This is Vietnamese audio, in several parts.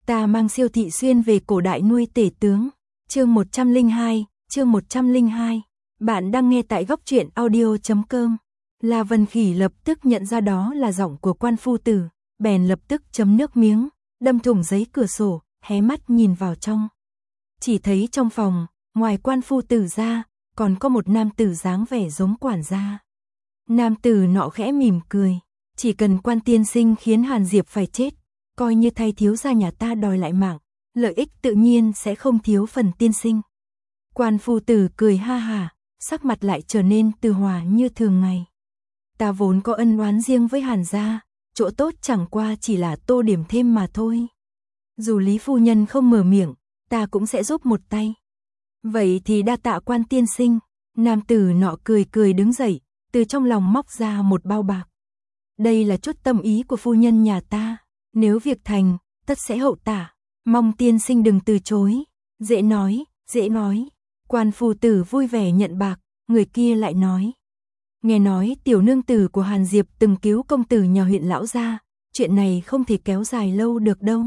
Ta mang Siêu Thị Xuyên về cổ đại nuôi tể tướng. Chương 102. Bạn đang nghe tại góc truyện audio.com. La Vân Khỉ lập tức nhận ra đó là giọng của quan phu tử, bèn lập tức chấm nước miếng, đâm thủng giấy cửa sổ, hé mắt nhìn vào trong. Chỉ thấy trong phòng, ngoài quan phu tử ra, còn có một nam tử dáng vẻ giống quản gia. Nam tử nọ khẽ mỉm cười, chỉ cần quan tiên sinh khiến Hàn Diệp phải chết, coi như thay thiếu gia nhà ta đòi lại mạng, lợi ích tự nhiên sẽ không thiếu phần tiên sinh. Quan phu tử cười ha hả, sắc mặt lại trở nên từ hòa như thường ngày. Ta vốn có ân oán riêng với Hàn gia, chỗ tốt chẳng qua chỉ là tô điểm thêm mà thôi. Dù Lý phu nhân không mở miệng, ta cũng sẽ giúp một tay. Vậy thì đa tạ quan tiên sinh. Nam tử nọ cười cười đứng dậy, từ trong lòng móc ra một bao bạc. Đây là chút tâm ý của phu nhân nhà ta, nếu việc thành, tất sẽ hậu tả, mong tiên sinh đừng từ chối. Dễ nói, dễ nói. Quan phu tử vui vẻ nhận bạc, người kia lại nói. Nghe nói tiểu nương tử của Hàn Diệp từng cứu công tử nhà huyện lão gia, chuyện này không thể kéo dài lâu được đâu.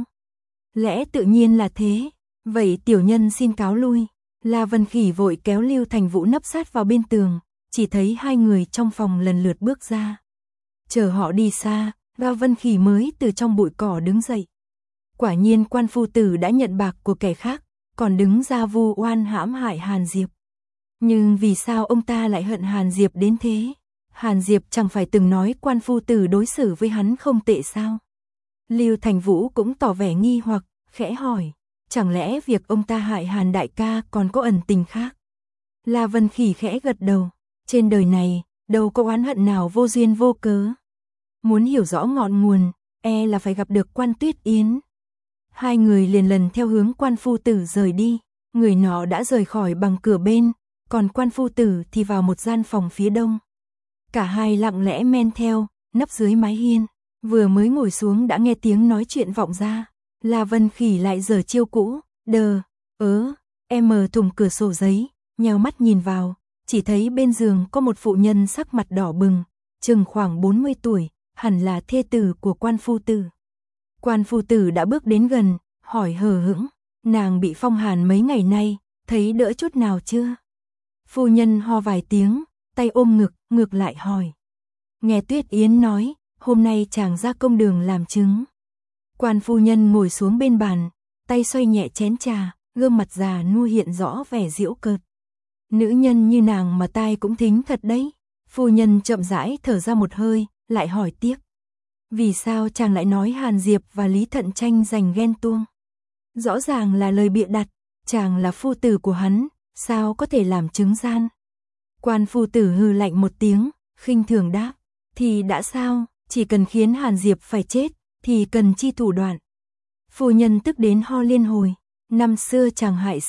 Lẽ tự nhiên là thế, vậy tiểu nhân xin cáo lui. La Vân Khỉ vội kéo Lưu Thành Vũ nấp sát vào bên tường, chỉ thấy hai người trong phòng lần lượt bước ra. Chờ họ đi xa, La Vân Khỉ mới từ trong bụi cỏ đứng dậy. Quả nhiên quan phu tử đã nhận bạc của kẻ khác, còn đứng ra vu oan hãm hại Hàn Diệp. Nhưng vì sao ông ta lại hận Hàn Diệp đến thế? Hàn Diệp chẳng phải từng nói quan phu tử đối xử với hắn không tệ sao? Lưu Thành Vũ cũng tỏ vẻ nghi hoặc, khẽ hỏi. Chẳng lẽ việc ông ta hại Hàn đại ca còn có ẩn tình khác? La Vân Khỉ khẽ gật đầu. Trên đời này, đâu có oán hận nào vô duyên vô cớ. Muốn hiểu rõ ngọn nguồn, e là phải gặp được quan Tuyết Yến. Hai người liền lần theo hướng quan phu tử rời đi. Người nọ đã rời khỏi bằng cửa bên, còn quan phu tử thì vào một gian phòng phía đông. Cả hai lặng lẽ men theo, nấp dưới mái hiên. Vừa mới ngồi xuống đã nghe tiếng nói chuyện vọng ra. La Vân Khỉ lại giở chiêu cũ, em mở thủng cửa sổ giấy, nheo mắt nhìn vào, chỉ thấy bên giường có một phụ nhân sắc mặt đỏ bừng, chừng khoảng 40 tuổi, hẳn là thê tử của quan phu tử. Quan phu tử đã bước đến gần, hỏi hờ hững, nàng bị phong hàn mấy ngày nay, thấy đỡ chút nào chưa? Phu nhân ho vài tiếng, tay ôm ngực, ngược lại hỏi. Nghe Tuyết Yến nói, hôm nay chàng ra công đường làm chứng. Quan phu nhân ngồi xuống bên bàn, tay xoay nhẹ chén trà, gương mặt già nua hiện rõ vẻ giễu cợt. Nữ nhân như nàng mà tai cũng thính thật đấy. Phu nhân chậm rãi thở ra một hơi, lại hỏi tiếp. Vì sao chàng lại nói Hàn Diệp và Lý Thận tranh giành ghen tuông? Rõ ràng là lời bịa đặt, chàng là phu tử của hắn, sao có thể làm chứng gian? Quan phu tử hừ lạnh một tiếng, khinh thường đáp. Thì đã sao, chỉ cần khiến Hàn Diệp phải chết, thì cần chi thủ đoạn. Phu nhân tức đến ho liên hồi. Năm xưa chàng hại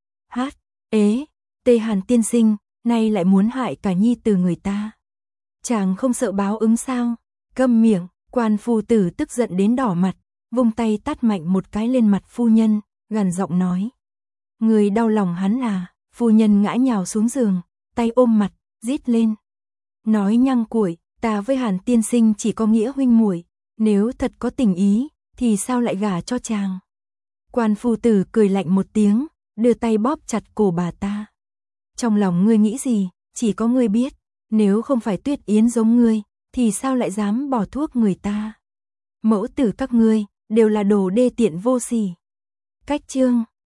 T Hàn tiên sinh, nay lại muốn hại cả nhi tử người ta. Chàng không sợ báo ứng sao? Câm miệng. Quan phu tử tức giận đến đỏ mặt, vung tay tát mạnh một cái lên mặt phu nhân, gằn giọng nói. Người đau lòng hắn à? Phu nhân ngã nhào xuống giường, tay ôm mặt, rít lên. Nói nhăng cuội, ta với Hàn tiên sinh chỉ có nghĩa huynh muội, nếu thật có tình ý, thì sao lại gả cho chàng? Quan phu tử cười lạnh một tiếng, đưa tay bóp chặt cổ bà ta. Trong lòng ngươi nghĩ gì, chỉ có ngươi biết, nếu không phải Tuyết Yến giống ngươi, thì sao lại dám bỏ thuốc người ta? Mẫu tử các ngươi, đều là đồ đê tiện vô sỉ. Cách chương